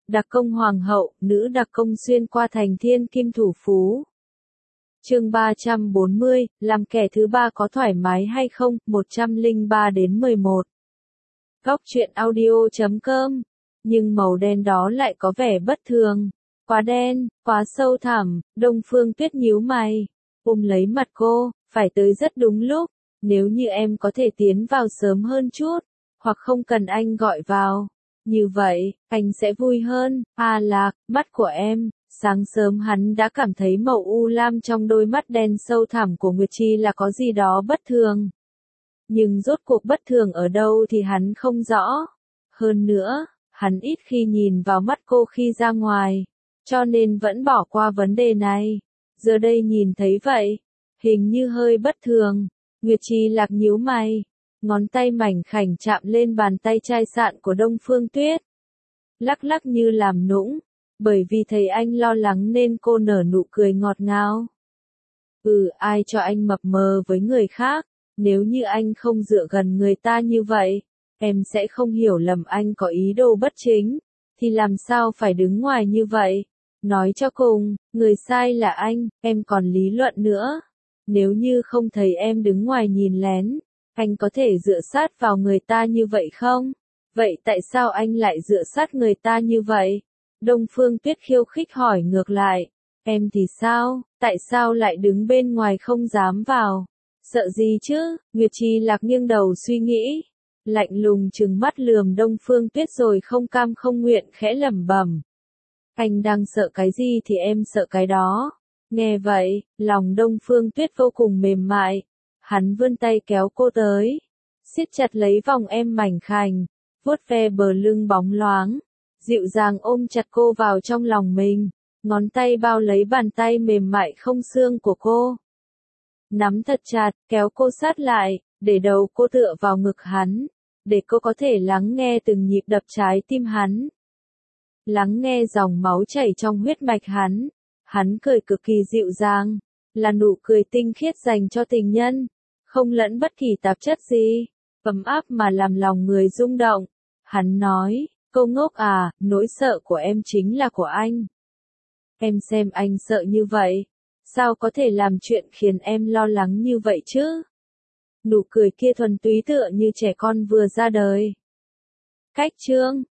Đặc công hoàng hậu, nữ đặc công xuyên qua thành thiên kim thủ phú. Chương 340, làm kẻ thứ ba có thoải mái hay không? 103 đến 11. Góc truyện audio.com. Nhưng màu đen đó lại có vẻ bất thường. Quá đen, quá sâu thẳm. Đông Phương Tuyết nhíu mày, ôm lấy mặt cô, phải tới rất đúng lúc. Nếu như em có thể tiến vào sớm hơn chút, hoặc không cần anh gọi vào, như vậy, anh sẽ vui hơn. A Lạc, mắt của em. Sáng sớm hắn đã cảm thấy màu u lam trong đôi mắt đen sâu thẳm của Nguyệt Chi là có gì đó bất thường. Nhưng rốt cuộc bất thường ở đâu thì hắn không rõ. Hơn nữa, hắn ít khi nhìn vào mắt cô khi ra ngoài, cho nên vẫn bỏ qua vấn đề này. Giờ đây nhìn thấy vậy, hình như hơi bất thường. Nguyệt Chi Lạc nhíu mày, ngón tay mảnh khảnh chạm lên bàn tay chai sạn của Đông Phương Tuyết. Lắc lắc như làm nũng, bởi vì thấy anh lo lắng nên cô nở nụ cười ngọt ngào. Ai cho anh mập mờ với người khác, nếu như anh không dựa gần người ta như vậy, em sẽ không hiểu lầm anh có ý đồ bất chính, thì làm sao phải đứng ngoài như vậy. Nói cho cùng, người sai là anh, em còn lý luận nữa. Nếu như không thấy em đứng ngoài nhìn lén, anh có thể dựa sát vào người ta như vậy không? Vậy tại sao anh lại dựa sát người ta như vậy? Đông Phương Tuyết khiêu khích hỏi ngược lại. Em thì sao? Tại sao lại đứng bên ngoài không dám vào? Sợ gì chứ? Nguyệt Chi Lạc nghiêng đầu suy nghĩ, lạnh lùng trừng mắt lườm Đông Phương Tuyết rồi không cam không nguyện khẽ lẩm bẩm. Anh đang sợ cái gì thì em sợ cái đó. Nghe vậy, lòng Đông Phương Tuyết vô cùng mềm mại. Hắn vươn tay kéo cô tới, siết chặt lấy vòng em mảnh khảnh, vuốt ve bờ lưng bóng loáng, dịu dàng ôm chặt cô vào trong lòng mình, ngón tay bao lấy bàn tay mềm mại không xương của cô. Nắm thật chặt, kéo cô sát lại, để đầu cô tựa vào ngực hắn, để cô có thể lắng nghe từng nhịp đập trái tim hắn. Lắng nghe dòng máu chảy trong huyết mạch hắn. Hắn cười cực kỳ dịu dàng, là nụ cười tinh khiết dành cho tình nhân, không lẫn bất kỳ tạp chất gì, ấm áp mà làm lòng người rung động. Hắn nói, cô ngốc à, nỗi sợ của em chính là của anh. Em xem anh sợ như vậy, sao có thể làm chuyện khiến em lo lắng như vậy chứ? Nụ cười kia thuần túy tựa như trẻ con vừa ra đời. Cách chương